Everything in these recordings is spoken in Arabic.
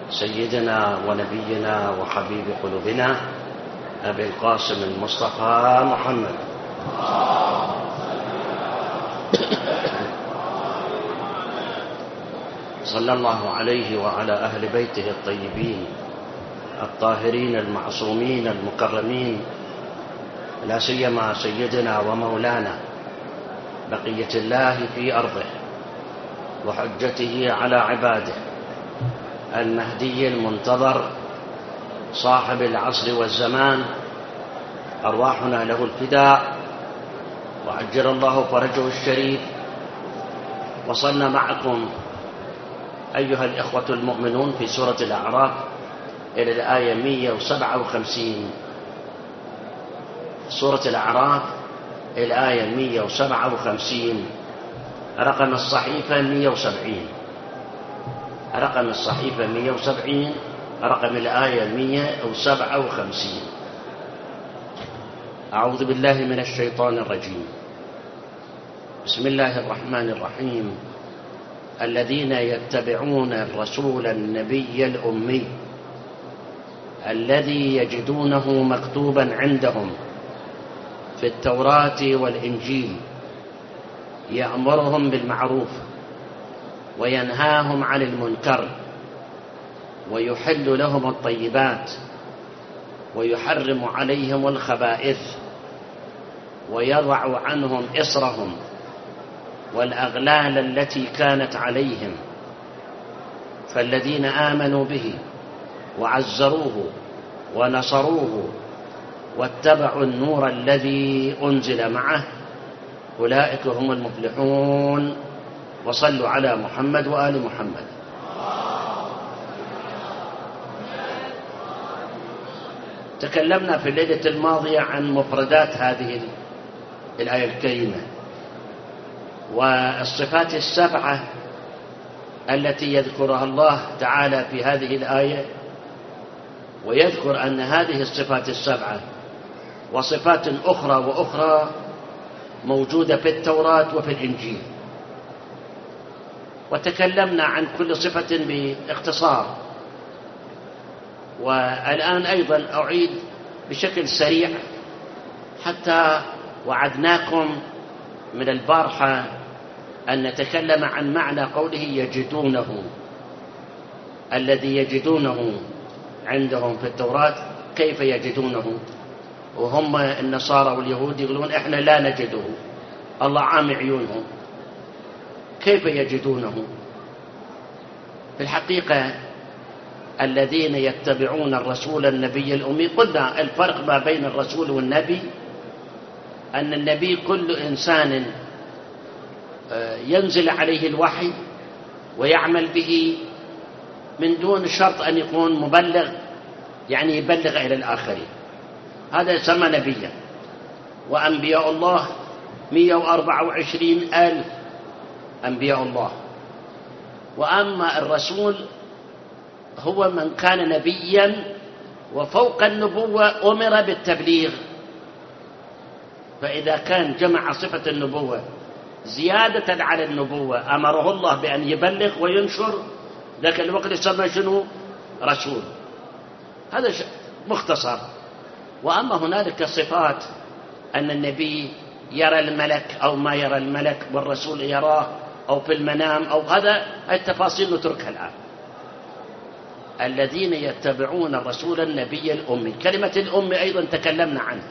سيدنا ونبينا وحبيب قلوبنا أبي القاسم المصطفى محمد صلى الله عليه وعلى أهل بيته الطيبين الطاهرين المعصومين المكرمين، لا سيما سيدنا ومولانا بقية الله في أرضه وحجته على عباده المهدي المنتظر صاحب العصر والزمان، أرواحنا له الفداء وعجل الله فرجه الشريف. وصلنا معكم أيها الإخوة المؤمنون في سورة الأعراف إلى الآية 157. سورة الأعراف الآية 157، رقم الصحيفة 170، رقم الصحيفة 170، رقم الآية 157. أعوذ بالله من الشيطان الرجيم. بسم الله الرحمن الرحيم. الذين يتبعون الرسول النبي الأمي الذي يجدونه مكتوبا عندهم في التوراة والإنجيل يأمرهم بالمعروف وينهاهم عن المنكر ويحل لهم الطيبات ويحرم عليهم الخبائث ويضع عنهم إصرهم والأغلال التي كانت عليهم. فالذين آمنوا به وعزروه ونصروه واتبعوا النور الذي أنزل معه أولئك هم المفلحون. وصلوا على محمد وآل محمد. تكلمنا في الليلة الماضية عن مفردات هذه الآية الكريمة والصفات السبعة التي يذكرها الله تعالى في هذه الآية، ويذكر أن هذه الصفات السبعة وصفات أخرى موجودة في التوراة وفي الإنجيل. وتكلمنا عن كل صفة باختصار، والآن أيضا أعيد بشكل سريع حتى وعدناكم من البارحة أن نتكلم عن معنى قوله يجدونه، الذي يجدونه عندهم في التوراة. كيف يجدونه وهم النصارى واليهود يقولون إحنا لا نجده، الله عامي عيونهم؟ كيف يجدونه؟ في الحقيقة الذين يتبعون الرسول النبي الأمي، قلنا الفرق ما بين الرسول والنبي أن النبي كل إنسان ينزل عليه الوحي ويعمل به من دون شرط أن يكون مبلغ، يعني يبلغ إلى الآخرين، هذا يسمى نبيا. وأنبياء الله 124,000 أنبياء الله. وأما الرسول هو من كان نبيا وفوق النبوة أمر بالتبليغ، فإذا كان جمع صفة النبوة زيادة على النبوة أمره الله بأن يبلغ وينشر، ذاك الوقت يسمى شنو؟ رسول. هذا مختصر. وأما هنالك صفات أن النبي يرى الملك أو ما يرى الملك والرسول يراه أو في المنام أو هذا، التفاصيل نتركها الآن. الذين يتبعون الرسول النبي الأمي، كلمة الأمي أيضا تكلمنا عنها،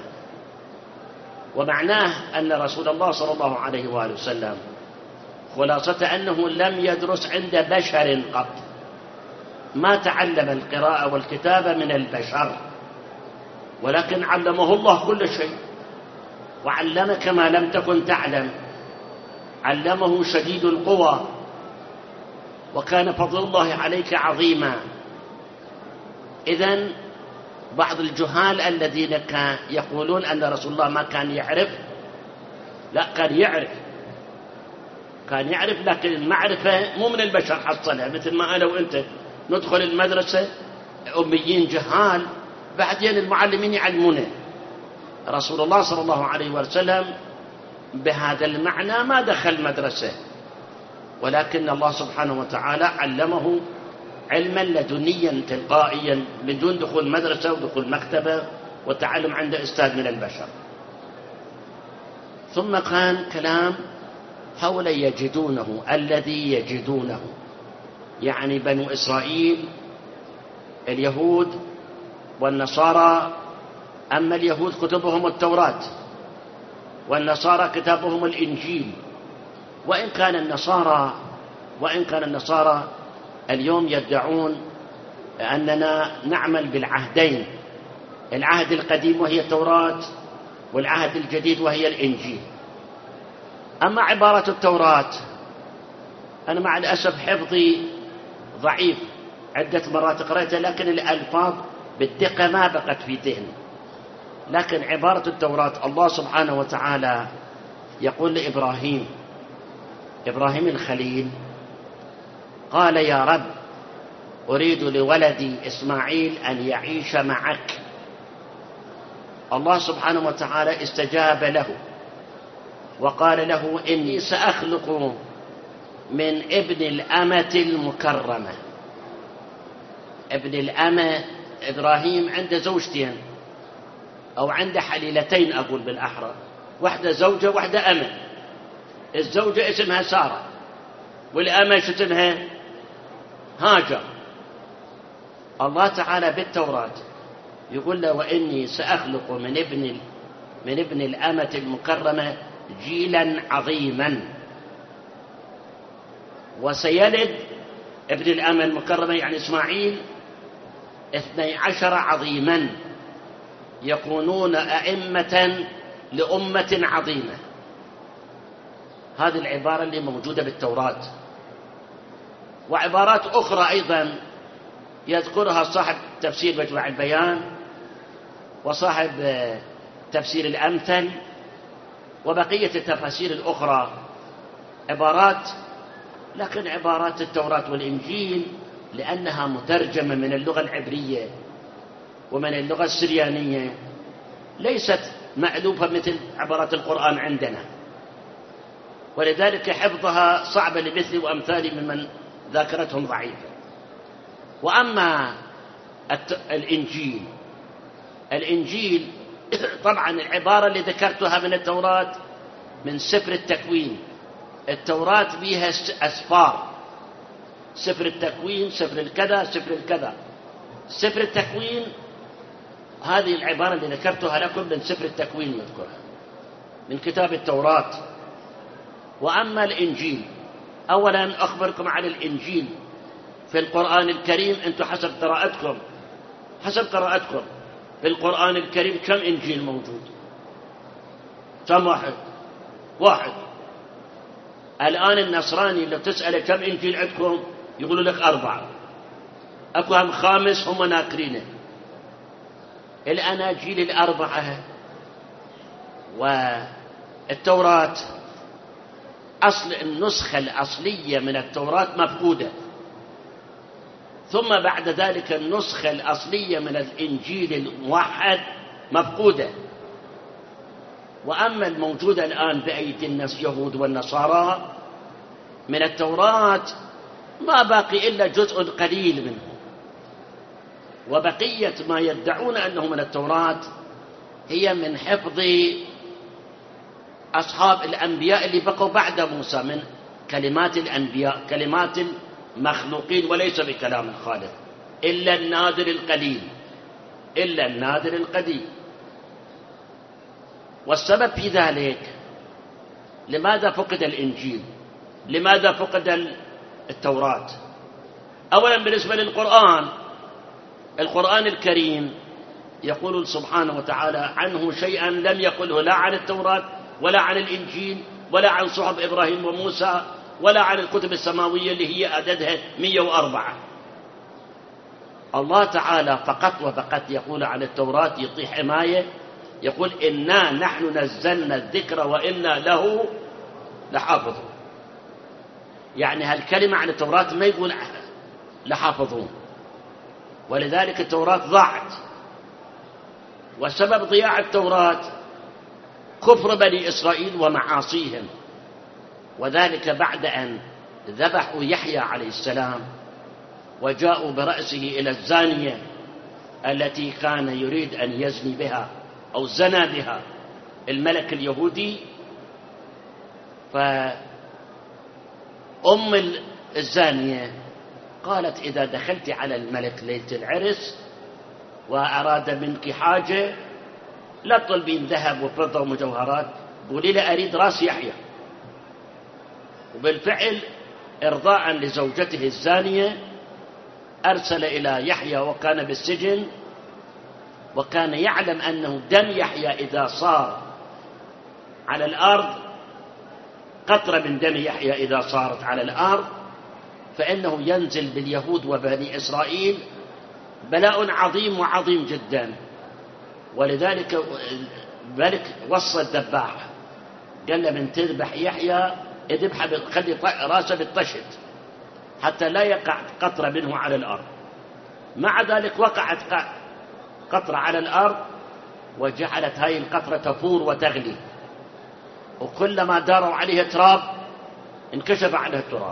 ومعناه أن رسول الله صلى الله عليه وآله وسلم خلاصة أنه لم يدرس عند بشر قط، ما تعلم القراءة والكتابة من البشر، ولكن علمه الله كل شيء. وعلمك ما لم تكن تعلم، علمه شديد القوى، وكان فضل الله عليك عظيما. إذن بعض الجهال الذين يقولون أن رسول الله ما كان يعرف، لا، كان يعرف، لكن المعرفة مو من البشر حصلها، مثل ما أنا وإنت ندخل المدرسة أميين جهال، بعدين المعلمين يعلمونه. رسول الله صلى الله عليه وسلم بهذا المعنى ما دخل مدرسة، ولكن الله سبحانه وتعالى علمه علما لدنيا تلقائيا بدون دخول مدرسة ودخول مكتبة والتعلم عند أستاذ من البشر. ثم كان كلام حول يجدونه، الذي يجدونه يعني بنو إسرائيل اليهود والنصارى. أما اليهود كتبهم التوراة، والنصارى كتابهم الإنجيل. وإن كان النصارى اليوم يدعون أننا نعمل بالعهدين، العهد القديم وهي التوراة، والعهد الجديد وهي الإنجيل. أما عبارة التوراة، أنا مع الأسف حفظي ضعيف، عدة مرات قرأتها لكن الألفاظ بالدقة ما بقت في ذهني. لكن عبارة التوراة الله سبحانه وتعالى يقول لإبراهيم الخليل، قال يا رب أريد لولدي إسماعيل أن يعيش معك. الله سبحانه وتعالى استجاب له وقال له إني سأخلق من ابن الأمة المكرمة. ابن الأمة، إبراهيم عنده زوجتين أو عنده حليلتين أقول بالأحرى، واحدة زوجة واحدة أمة. الزوجة اسمها سارة والأمة اسمها هاجر. الله تعالى بالتوراة يقول له وإني سأخلق من ابن الأمة المكرمة جيلا عظيما، وسيلد ابن الأمة المكرمة يعني إسماعيل 12 عظيما يكونون أئمة لأمة عظيمة. هذه العبارة اللي موجودة بالتوراة. وعبارات أخرى أيضا يذكرها صاحب تفسير مجمع البيان وصاحب تفسير الأمثل وبقية التفاسير الأخرى، عبارات، لكن عبارات التوراة والإنجيل لأنها مترجمة من اللغة العبرية ومن اللغة السريانية ليست مألوفة مثل عبارات القرآن عندنا، ولذلك حفظها صعب لمثلي وأمثالي ممن ذاكرتهم ضعيفة. وأما الإنجيل طبعا العبارة اللي ذكرتها من التوراة من سفر التكوين. التوراة فيها أسفار، سفر التكوين، سفر الكذا، سفر الكذا. سفر التكوين هذه العبارة اللي ذكرتها لكم من سفر التكوين نذكرها من كتاب التوراة. وأما الإنجيل، أولا أخبركم عن الإنجيل في القرآن الكريم. أنتم حسب قراءتكم في القرآن الكريم كم إنجيل موجود؟ كم؟ واحد. الآن النصراني لو تسأله كم إنجيل عندكم يقولوا لك 4. أكو هم 5 هم ناكرينه. الأناجيل 4 والتوراة أصل النسخة الأصلية من التوراة مفقودة، ثم بعد ذلك النسخة الأصلية من الإنجيل الموحد مفقودة. وأما الموجودة الآن بأيدي اليهود والنصارى من التوراة ما باقي إلا جزء قليل منه، وبقية ما يدعون أنه من التوراة هي من حفظ أصحاب الأنبياء اللي بقوا بعد موسى من كلمات الأنبياء، كلمات المخلوقين وليس بكلام الخالق، إلا النادر القليل. والسبب في ذلك لماذا فقد الإنجيل؟ لماذا فقد التوراة؟ أولا بالنسبة للقرآن، القرآن الكريم يقول سبحانه وتعالى عنه شيئا لم يقله لا عن التوراة ولا عن الإنجيل ولا عن صحف إبراهيم وموسى ولا عن الكتب السماوية اللي هي عددها 104. الله تعالى فقط وفقط يقول عن التوراة يعطي حماية، يقول إنا نحن نزلنا الذكر وإنا له لحافظون. يعني هالكلمة عن التوراة ما يقول لحافظون، ولذلك التوراة ضاعت. وسبب ضياع التوراة كفر بني إسرائيل ومعاصيهم، وذلك بعد أن ذبحوا يحيى عليه السلام وجاءوا برأسه إلى الزانية التي كان يريد أن يزني بها أو زنى بها الملك اليهودي. فأم الزانية قالت: إذا دخلت على الملك ليلة العرس وأراد منك حاجة لا تطلبين ذهب وفضة ومجوهرات، قولي له أريد رأس يحيى. وبالفعل إرضاء لزوجته الزانية أرسل إلى يحيى وكان بالسجن، وكان يعلم أنه دم يحيى إذا صار على الأرض، قطرة من دم يحيى إذا صارت على الأرض فإنه ينزل باليهود وبني إسرائيل بلاء عظيم وعظيم جدا. ولذلك الملك وصى الذباح، قال له: من تذبح يحيى اذبحه خلي راسه بالطشت حتى لا يقع قطرة منه على الأرض. مع ذلك وقعت قطرة على الأرض، وجعلت هاي القطرة تفور وتغلي، وكلما داروا عليها تراب انكشف عنها التراب،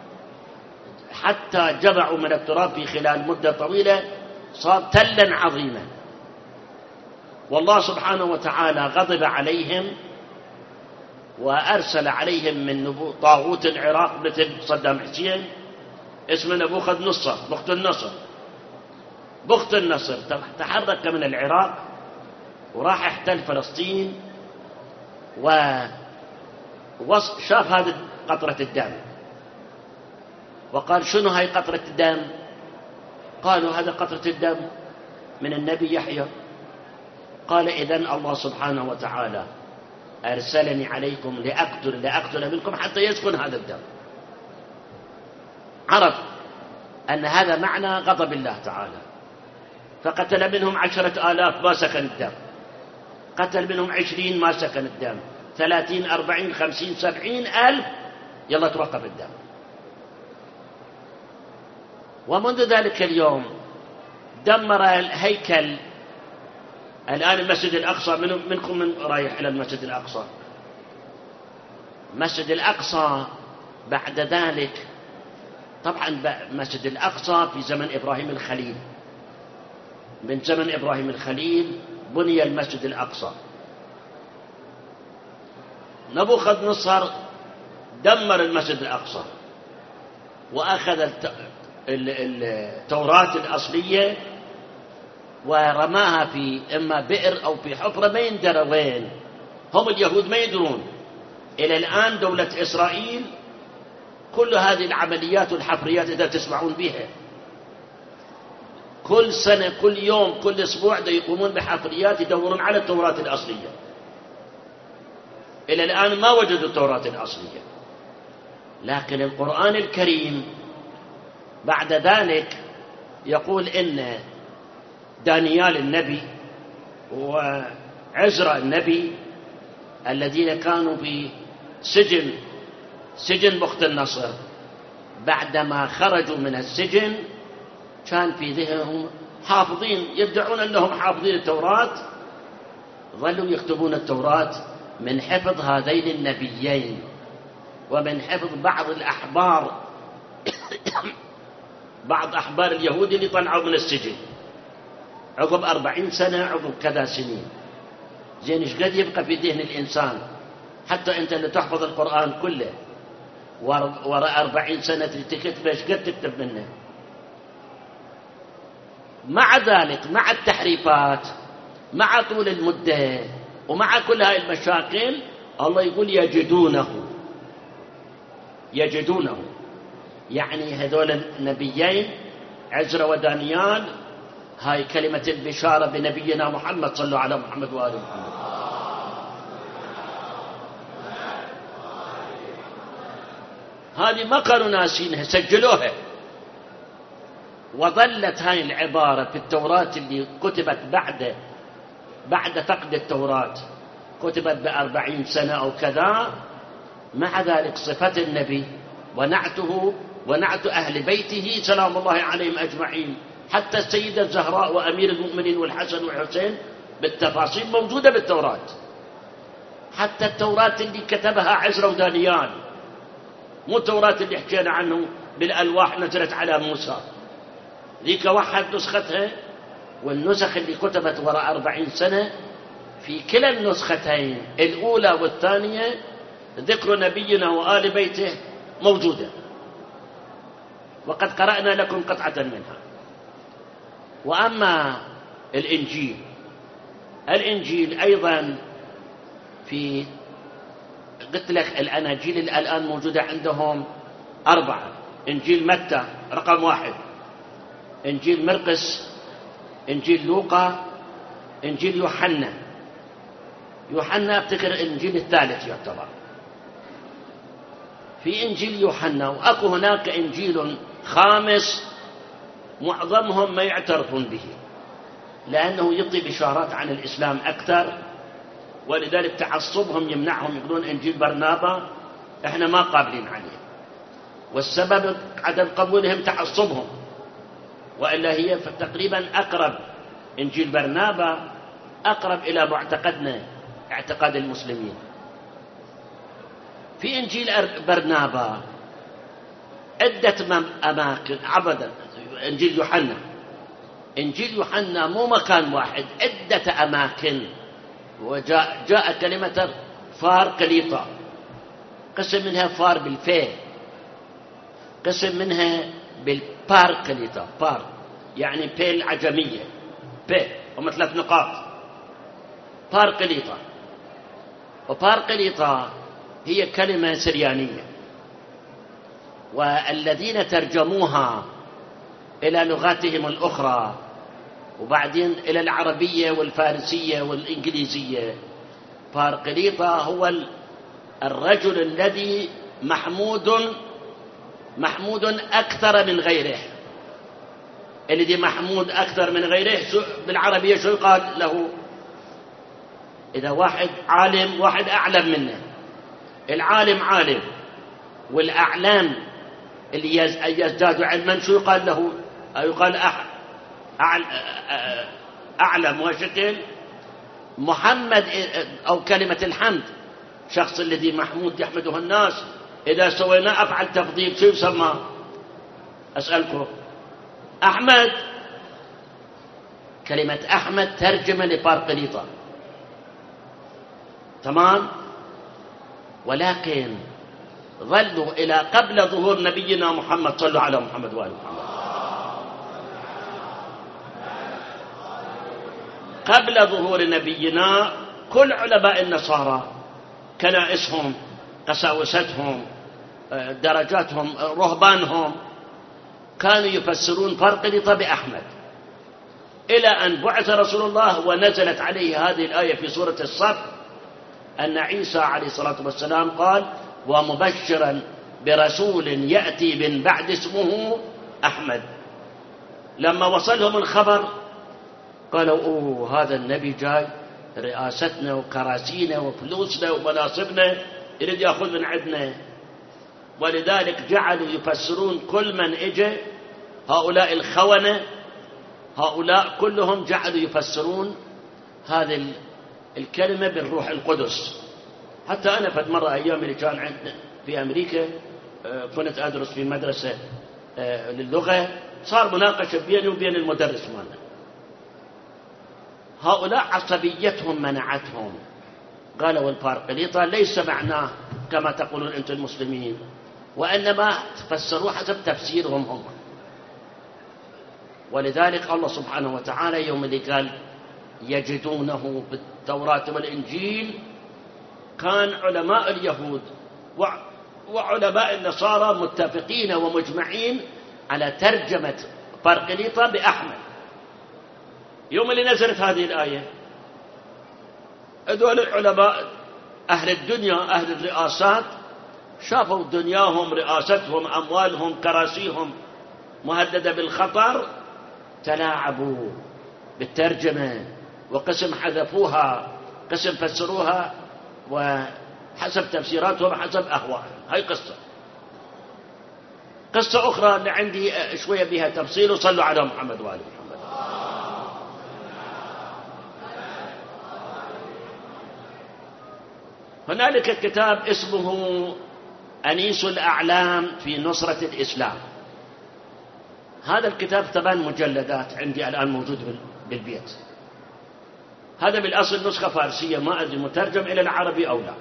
حتى جمعوا من التراب في خلال مدة طويلة صار تلا عظيما. والله سبحانه وتعالى غضب عليهم وأرسل عليهم من طاغوت العراق مثل صدام حسين اسمه نبوخذ نصر بخت النصر تحرك من العراق وراح احتل فلسطين، وشاف هذه قطرة الدم وقال: شنو هاي قطرة الدم؟ قالوا: هذا قطرة الدم من النبي يحيى. قال: إذن الله سبحانه وتعالى أرسلني عليكم لأقتل منكم حتى يسكن هذا الدم. عرف أن هذا معنى غضب الله تعالى، فقتل منهم 10,000 ما سكن الدم، قتل منهم 20 ما سكن الدم، 30 40 50 70 ألف يلا توقف الدم. ومنذ ذلك اليوم دمر الهيكل. الآن المسجد الأقصى، منكم من رايح إلى المسجد الأقصى؟ المسجد الأقصى بعد ذلك طبعا مسجد الأقصى في زمن إبراهيم الخليل، من زمن إبراهيم الخليل بني المسجد الأقصى. نبوخذ نصر دمر المسجد الأقصى وأخذ التوراة الأصلية ورماها في إما بئر أو في حفرة ما يندرى وين، هم اليهود ما يدرون. إلى الآن دولة إسرائيل كل هذه العمليات والحفريات إذا تسمعون بها كل سنة كل يوم كل أسبوع يقومون بحفريات يدورون على التوراة الأصلية. إلى الآن ما وجدوا التوراة الأصلية، لكن القرآن الكريم بعد ذلك يقول إن دانيال النبي وعزرا النبي الذين كانوا في سجن بخت النصر بعدما خرجوا من السجن كان في ذهنهم حافظين، يدعون أنهم حافظين التوراة، ظلوا يكتبون التوراة من حفظ هذين النبيين ومن حفظ بعض الأحبار بعض أحبار اليهود اللي طلعوا من السجن عقب 40 سنة عقب كذا سنين. زين ايش قد يبقى في ذهن الإنسان حتى أنت اللي تحفظ القرآن كله وراء 40 سنة تكتب ايش قد تكتب منه. مع ذلك مع التحريفات مع طول المدة ومع كل هاي المشاكل الله يقول يجدونه يعني هذول النبيين عزرا ودانيال هاي كلمة البشارة بنبينا محمد، صلوا على محمد وآل محمد. هذه ما كانوا ناسينها، سجلوها. وظلت هاي العبارة في التوراة اللي كتبت بعد فقد التوراة، كتبت ب40 سنة أو كذا. مع ذلك صفة النبي ونعته ونعت أهل بيته سلام الله عليهم أجمعين، حتى السيدة الزهراء وأمير المؤمنين والحسن والحسين بالتفاصيل موجودة بالتوراة. حتى التوراة اللي كتبها عزرا ودانيال، مو التوراة اللي حكينا عنه بالألواح نزلت على موسى، ذيك وحد نسختها، والنسخ اللي كتبت وراء 40 سنة في كلا النسختين الأولى والثانية ذكر نبينا وآل بيته موجودة، وقد قرأنا لكم قطعة منها. وأما الإنجيل أيضا في، قلت لك الأناجيل الآن موجودة عندهم 4: إنجيل متى رقم 1، إنجيل مرقس، إنجيل لوقا، إنجيل يوحنا أفتكر الإنجيل الثالث يعتبر. في إنجيل يوحنا، وأكو هناك إنجيل خامس معظمهم ما يعترفون به لأنه يعطي بشارات عن الإسلام أكثر، ولذلك تعصبهم يمنعهم، يقولون إنجيل برنابا إحنا ما قابلين عليه، والسبب عدم قبولهم تعصبهم، وإلا هي تقريبا أقرب، إنجيل برنابا أقرب إلى معتقدنا، اعتقاد المسلمين. في إنجيل برنابا عدة أماكن عبدا. إنجيل يوحنا مو مكان واحد، عدة أماكن، وجاء كلمة فار قليطة، قسم منها فار بالفاء، قسم منها بالبار قليطة، بار يعني بي العجمية، بي هم 3 نقاط، بار قليطة. وبار قليطة هي كلمة سريانية، والذين ترجموها إلى لغاتهم الأخرى وبعدين إلى العربية والفارسية والإنجليزية، بارقليطة هو الرجل الذي محمود أكثر من غيره. الذي محمود أكثر من غيره بالعربية شو يقال له؟ إذا واحد عالم واحد أعلم منه، العالم عالم، والأعلام اللي يزداد علما شو يقال له؟ يقال أعلم. وشكل محمد أو كلمة الحمد، شخص الذي محمود يحمده الناس، إذا سوينا أفعل تفضيل شو يسمى؟ أسألكم. أحمد، كلمة أحمد ترجمة لبارقليطة، تمام؟ ولكن ظلوا إلى قبل ظهور نبينا محمد، صلوا على محمد وآل محمد، قبل ظهور نبينا كل علماء النصارى كنائسهم، قساوستهم، درجاتهم، رهبانهم، كانوا يفسرون بارقليطة بأحمد، إلى أن بعث رسول الله ونزلت عليه هذه الآية في سورة الصف، أن عيسى عليه الصلاة والسلام قال: ومبشرا برسول يأتي من بعد اسمه أحمد. لما وصلهم الخبر قالوا: أوه، هذا النبي جاي رئاستنا وكراسينا وفلوسنا ومناصبنا يريد يأخذ من عندنا. ولذلك جعلوا يفسرون كل من اجى، هؤلاء الخونة، هؤلاء كلهم جعلوا يفسرون هذه الكلمة بالروح القدس. حتى أنا فد مرة أيام اللي كان عندنا في أمريكا، كنت أدرس في مدرسة للغة، صار مناقشة بيني وبين المدرس مالنا. هؤلاء عصبيتهم منعتهم، قالوا البارقليطة ليس معناه كما تقولون أنتم المسلمين، وإنما تفسروا حسب تفسيرهم هم. ولذلك الله سبحانه وتعالى يوم اللي قال يجدونه بالتوراة والإنجيل، كان علماء اليهود وعلماء النصارى متفقين ومجمعين على ترجمة بارقليطة بأحمد. يوم اللي نزلت هذه الآية، هذول العلماء أهل الدنيا، أهل الرئاسات، شافوا دنياهم، رئاستهم، أموالهم، كراسيهم مهددة بالخطر، تلاعبوا بالترجمة، وقسم حذفوها، قسم فسروها وحسب تفسيراتهم، حسب أهوائهم. هاي قصة أخرى اللي عندي شوية بها تفصيل، وصلوا على محمد وآل محمد. هنالك كتاب اسمه أنيس الأعلام في نصرة الإسلام، هذا الكتاب 8 مجلدات عندي الآن موجود بالبيت. هذا بالأصل نسخة فارسية، ما أدري مترجم إلى العربي أو لا.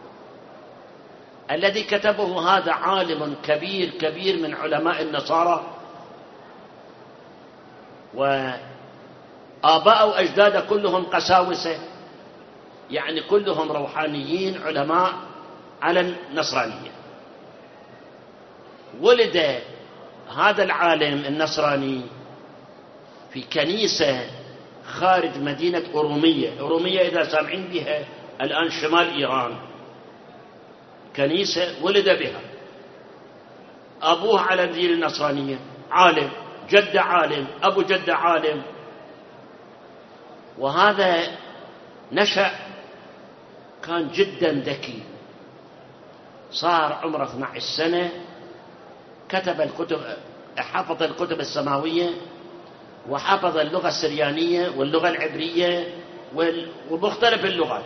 الذي كتبه هذا عالم كبير كبير من علماء النصارى، وآباء وأجداده كلهم قساوسة، يعني كلهم روحانيين علماء على النصرانية. ولد هذا العالم النصراني في كنيسة خارج مدينة أورومية. أورومية إذا سامعين بها الآن شمال إيران، كنيسة ولد بها. أبوه على الدين النصرانية، عالم، جد عالم، أبو جد عالم. وهذا نشأ كان جدا ذكي، صار عمره 12 سنة، كتب الكتب، حفظ الكتب السماوية، وحفظ اللغة السريانية واللغة العبرية ومختلف اللغات.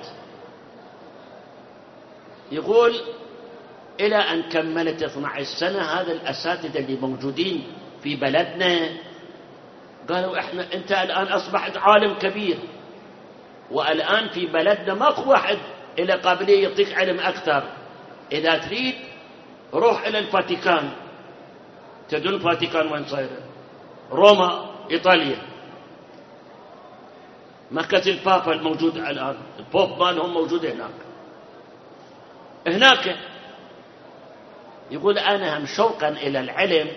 يقول إلى أن كملت 12 سنة هذا الأساتذة اللي موجودين في بلدنا قالوا أنت الآن أصبحت عالم كبير، والآن في بلدنا ماكو واحد إلى قابلية يعطيك علم أكثر. إذا تريد روح إلى الفاتيكان. تدل الفاتيكان وين صايرة؟ روما، إيطاليا، مركز البابا الموجود الآن، البوب مالهم موجود هناك. يقول أنا هم شوقا إلى العلم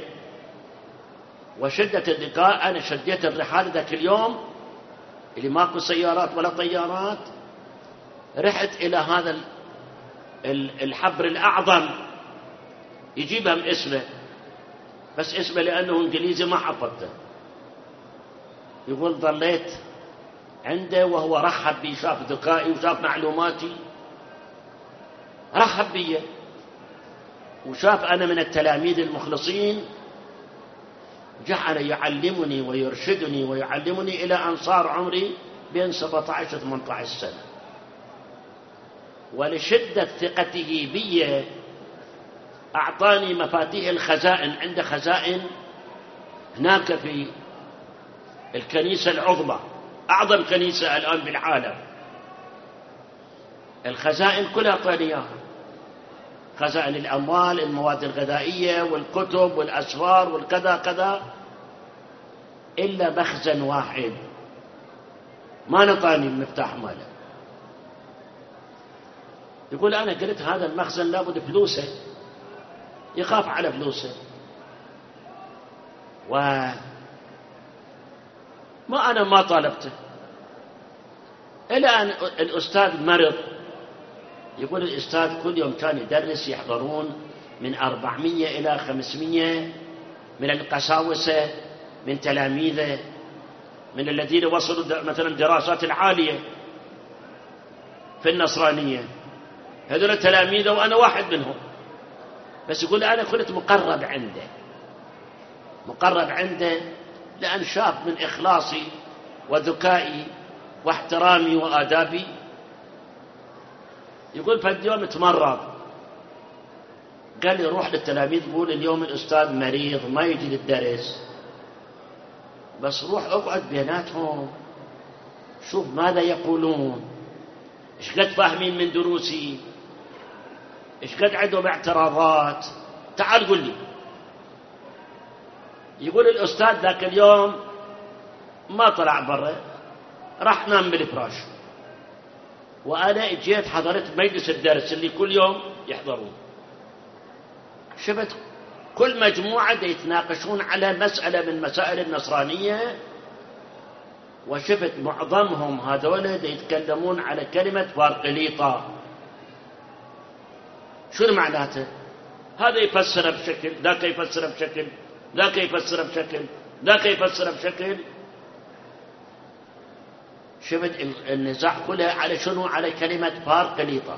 وشدة اللقاء، أنا شديت الرحال ذاك اليوم اللي ماكو سيارات ولا طيارات، رحت إلى هذا الحبر الأعظم، يجيبها من اسمه، بس اسمه لأنه إنجليزي ما حفظته. يقول ظليت عنده وهو رحب بي، شاف ذكائي وشاف معلوماتي، رحب بي وشاف أنا من التلاميذ المخلصين، جعل يعلمني ويرشدني ويعلمني إلى أن صار عمري بين 17 و 18 سنة. ولشدة ثقته بي أعطاني مفاتيح الخزائن. عنده خزائن هناك في الكنيسة العظمى، أعظم كنيسة الآن بالعالم، الخزائن كلها أعطاني إياها، خزائن الأموال، المواد الغذائية والكتب والأسفار والكذا كذا، إلا مخزن واحد ما نطاني المفتاح ماله. يقول أنا قلت هذا المخزن لابد فلوسه، يخاف على فلوسه، أنا ما طالبته. إلى أن الأستاذ مرض. يقول الأستاذ كل يوم كان يدرس، يحضرون من 400 إلى 500 من القساوسة، من تلاميذه، من الذين وصلوا مثلا الدراسات العالية في النصرانية، هذول تلاميذه وأنا واحد منهم. بس يقول أنا كنت مقرب عنده لأن شاف من إخلاصي وذكائي واحترامي وآدابي. يقول فاليوم يوم تمرض، قال لي روح للتلاميذ قول اليوم الأستاذ مريض ما يجي للدرس، بس روح اقعد بيناتهم شوف ماذا يقولون، ايش قد فاهمين من دروسي، ايش قد عندهم اعتراضات، تعال قل لي. يقول الأستاذ ذاك اليوم ما طلع برا، راح نام بالفراش، وأنا جيت حضرت مجلس الدرس اللي كل يوم يحضرون. شفت كل مجموعة يتناقشون على مسألة من مسائل النصرانية، وشفت معظمهم هذول يتكلمون على كلمة بارقليطة. شنو معناته؟ هذا يفسر بشكل، ذاك يفسر بشكل، ذاك يفسر بشكل، ذاك يفسر بشكل. شفت النزاع كله على شنو؟ على كلمة بارقليطة.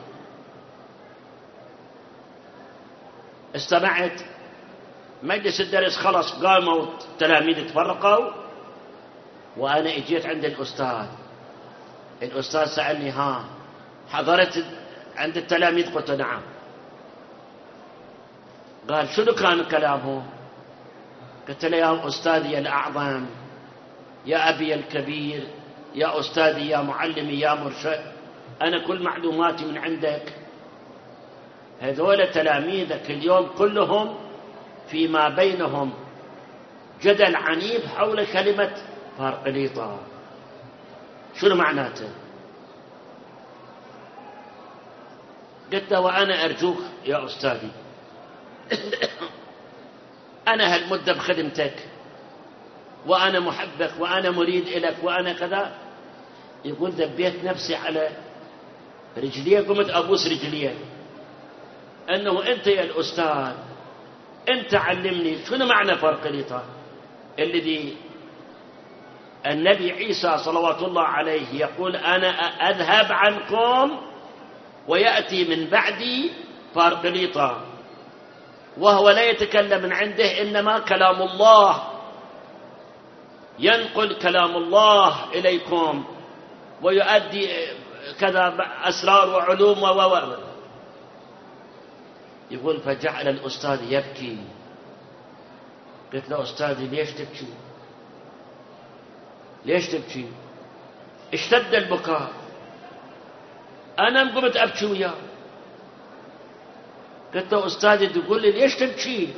استمعت، مجلس الدرس خلص، قاموا التلاميذ تفرقوا، وأنا اجيت عند الأستاذ سألني ها حضرت عند التلاميذ؟ قلت نعم. قال شنو كان كلامهم؟ قلت له يا أستاذي الأعظم، يا أبي الكبير، يا أستاذي، يا معلمي، يا مرشد، أنا كل معلوماتي من عندك. هذول تلاميذك اليوم كلهم فيما بينهم جدل عنيف حول كلمة فارقليطة، شنو معناته؟ قلت له وأنا أرجوك يا أستاذي، أنا هالمدة بخدمتك، وأنا محبك، وأنا مريد إلك، وأنا كذا. يقول ذبيت نفسي على رجليه، قمت أبوس رجليه، أنه أنت يا الأستاذ، أنت علمني شنو معنى فارقليطة الذي النبي عيسى صلوات الله عليه يقول أنا أذهب عنكم ويأتي من بعدي فارقليطة، وهو لا يتكلم من عنده، إنما كلام الله، ينقل كلام الله إليكم ويؤدي كذا أسرار وعلوم يقول فجعل الأستاذ يبكي. قلت له أستاذي ليش تبكي؟ ليش تبكي؟ اشتد البكاء، أنا قمت أبكي وياه. قلت له أستاذي تقول لي ليش تبكي؟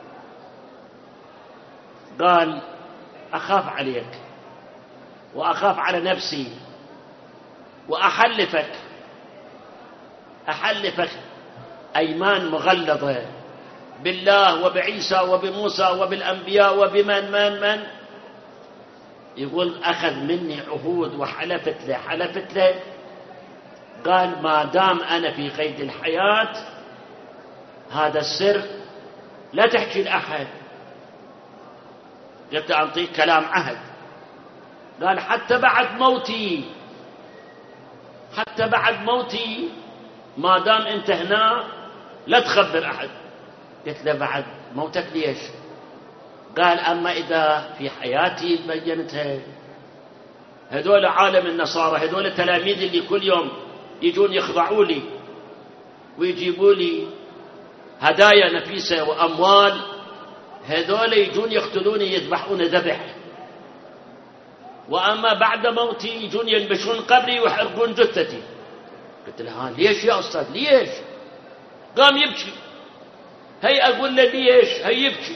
قال أخاف عليك وأخاف على نفسي، وأحلفك أيمان مغلظة بالله وبعيسى وبموسى وبالأنبياء وبمن من يقول أخذ مني عهود وحلفت له. قال ما دام أنا في قيد الحياة هذا السر لا تحكي لأحد. قلت أعطيك كلام عهد. قال حتى بعد موتي ما دام أنت هنا لا تخبر أحد. قلت له بعد موتك ليش؟ قال أما إذا في حياتي بينتها. هذول عالم النصارى، هذول التلاميذ اللي كل يوم يجون يخضعوا لي ويجيبوا لي هدايا نفيسة وأموال، هذول يجون يقتلوني يذبحون ذبح، وأما بعد موتي يجون ينبشون قبري ويحرقون جثتي. قلت له ليش يا أستاذ ليش؟ قام يبكي. هي أقول له ليش؟ هي يبكي،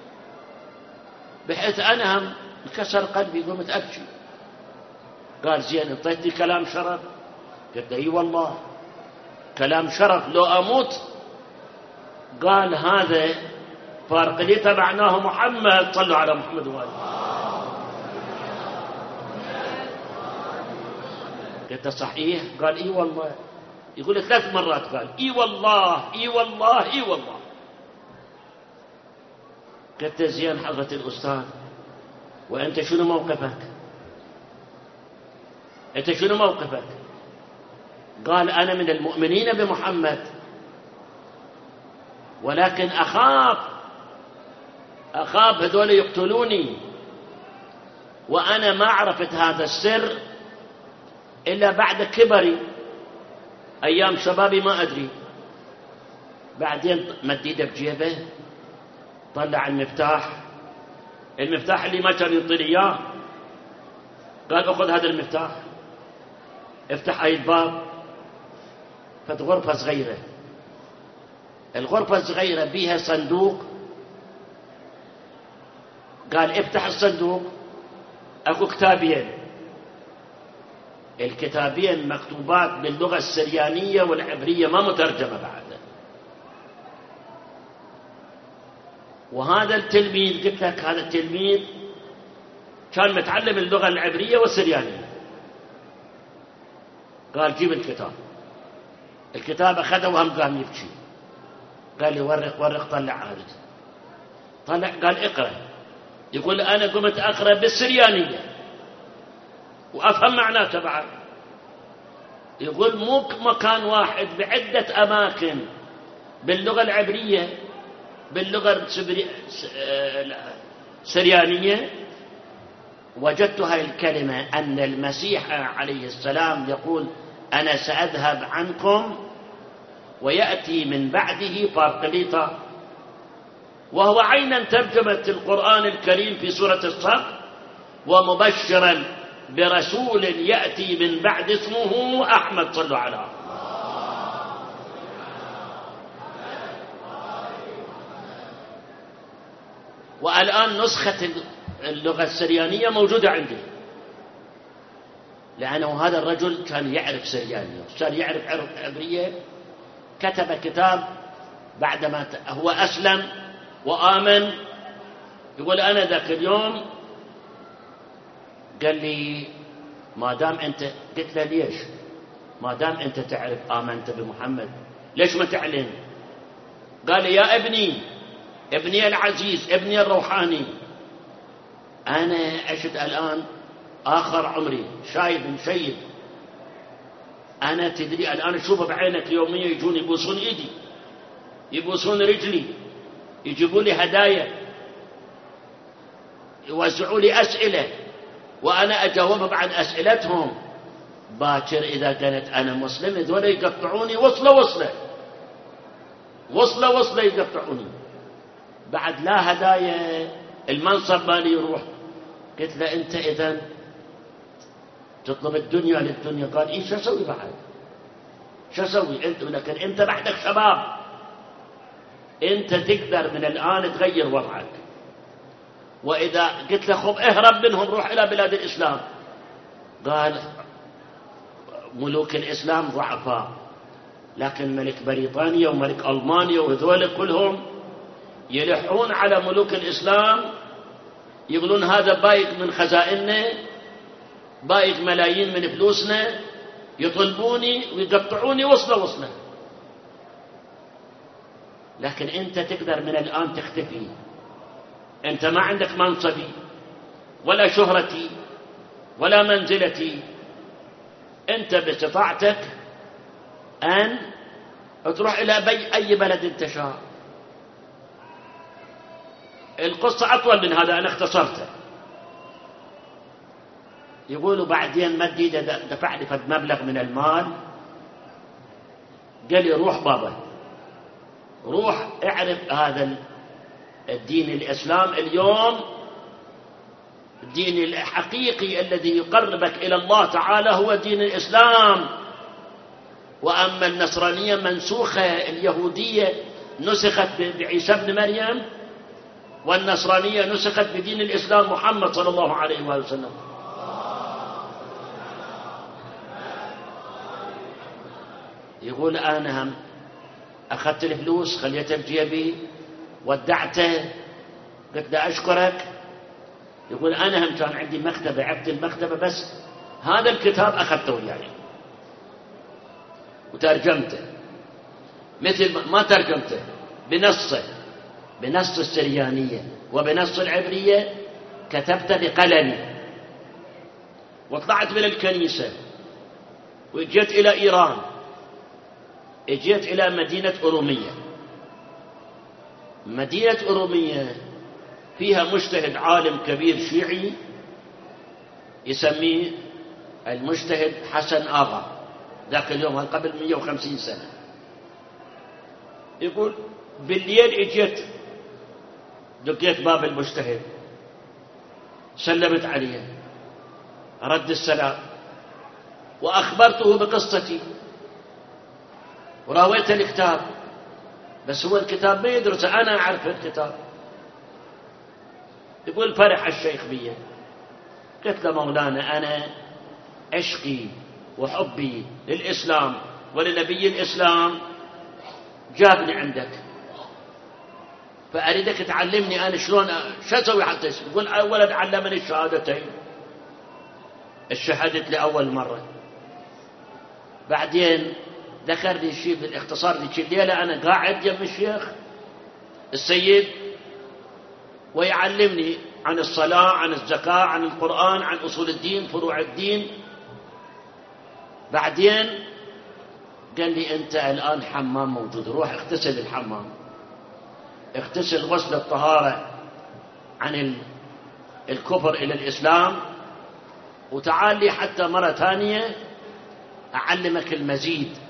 بحيث أنا هم انكسر قلبي قمت أبكي. قال زين انطيتني كلام شرف؟ قلت له اي والله كلام شرف لو أموت. قال هذا فارقليطة معناه محمد، صلوا على محمد وآله. قلت صحيح؟ قال اي والله. يقول 3 مرات قال اي والله اي والله اي والله. قلت زين حضرة الأستاذ، وأنت شنو موقفك؟ أنت شنو موقفك؟ قال أنا من المؤمنين بمحمد، ولكن أخاف هذول يقتلوني، وأنا ما عرفت هذا السر إلا بعد كبري، أيام شبابي ما أدري. بعدين مديده بجيبه، طلع المفتاح اللي ما كان يعطيني إياه. قال أخذ هذا المفتاح، افتح هاي الباب. فت غرفة صغيرة، الغرفة الصغيرة بيها صندوق. قال افتح الصندوق، اكو كتابين، الكتابين مكتوبات باللغة السريانية والعبرية ما مترجمة بعد. وهذا التلميذ قلت لك هذا التلميذ كان متعلم اللغة العبرية والسريانية. قال جيب الكتاب أخذه وهم قام يبكي. قال لي ورق طلع عارض. طلع قال اقرأ. يقول أنا قمت أقرأ بالسريانية وأفهم معناته بعد. يقول مو مكان واحد، بعدة أماكن باللغة العبرية باللغة السريانية وجدت هذه الكلمة أن المسيح عليه السلام يقول أنا سأذهب عنكم ويأتي من بعده فارقليطة. وهو عينا ترجمة القرآن الكريم في سورة الصف: ومبشرا برسول يأتي من بعد اسمه أحمد. صلوا على والآن نسخة اللغة السريانية موجودة عندي، لأنه هذا الرجل كان يعرف سريانية، كان يعرف عبرية. كتب كتاب بعدما هو أسلم وآمن. يقول أنا ذاك اليوم قال لي: ما دام أنت، قلت له: ليش؟ ما دام أنت تعرف آمنت بمحمد ليش ما تعلن؟ قال لي: يا ابني العزيز، ابني الروحاني، أنا أشد الآن آخر عمري، شيب. أنا تدري الآن أشوفه بعينك يوميا، يجون يبوسون إيدي، يبوسون رجلي، يجيبوا لي هدايا، يوزعوا لي أسئلة، وأنا أجاوب عن أسئلتهم. باكر إذا كانت أنا مسلم ذولا يقطعوني وصلة يقطعوني. بعد لا هدايا، المنصب مالي يروح. قلت له: أنت إذن تطلب الدنيا للدنيا؟ قال: إيه، شو أسوي بعد؟ شو أسوي أنت؟ لكن أنت بعدك شباب، أنت تقدر من الآن تغير وضعك. وإذا قلت له: خب اهرب منهم، روح إلى بلاد الإسلام. قال: ملوك الإسلام ضعفاء، لكن ملك بريطانيا وملك ألمانيا وذول كلهم يلحون على ملوك الإسلام، يقولون هذا بايق من خزائننا، بايق ملايين من فلوسنا، يطلبوني ويقطعوني وصلة. لكن أنت تقدر من الآن تختفي. أنت ما عندك منصبي ولا شهرتي ولا منزلتي، أنت باستطاعتك أن تروح إلى أي بلد أنت شاء. القصة أطول من هذا، أنا اختصرتها. يقولوا بعدين مدي دفع لي فد مبلغ من المال، قال لي: روح بابا، روح اعرف هذا الدين الإسلام اليوم، الدين الحقيقي الذي يقربك إلى الله تعالى هو دين الإسلام. وأما النصرانية منسوخة، اليهودية نسخت بعيسى ابن مريم، والنصرانية نسخت بدين الإسلام محمد صلى الله عليه وآله وسلم. يقول: أنا هم أخذت الفلوس خليتها في جيبي، ودعته، قلت له: أشكرك. يقول: أنا هم كان عندي مكتبة، عبت المكتبة، بس هذا الكتاب أخذته وياي وترجمته، مثل ما ترجمته بنص السريانية وبنص العبرية، كتبته بقلمي، وطلعت من الكنيسة وجيت إلى إيران، جيت إلى مدينة أرومية. مدينة أرومية فيها مجتهد عالم كبير شيعي يسميه المجتهد حسن آغا، ذاك اليوم قبل 150 سنة. يقول: بالليل اجيت دقيت باب المجتهد، سلمت عليه، رد السلام، وأخبرته بقصتي وراويته الكتاب، بس هو الكتاب ما يدرسه، أنا أعرف الكتاب. يقول: فرح الشيخ بي. قلت له: مولانا، أنا عشقي وحبي للإسلام ولنبي الإسلام جابني عندك، فأريدك تعلمني أنا شلون شو أسوي حتى يسلم. يقول: أولا علمني الشهادتين، الشهادة لأول مرة، بعدين ذكر لي شيء بالاختصار. ذيك الليلة أنا قاعد جنب الشيخ السيد ويعلمني عن الصلاة، عن الزكاة، عن القرآن، عن أصول الدين، فروع الدين. بعدين قال لي: أنت الآن حمام موجود، روح اغتسل الحمام، اغتسل غسل الطهارة عن الكفر إلى الإسلام، وتعال لي حتى مرة ثانية أعلمك المزيد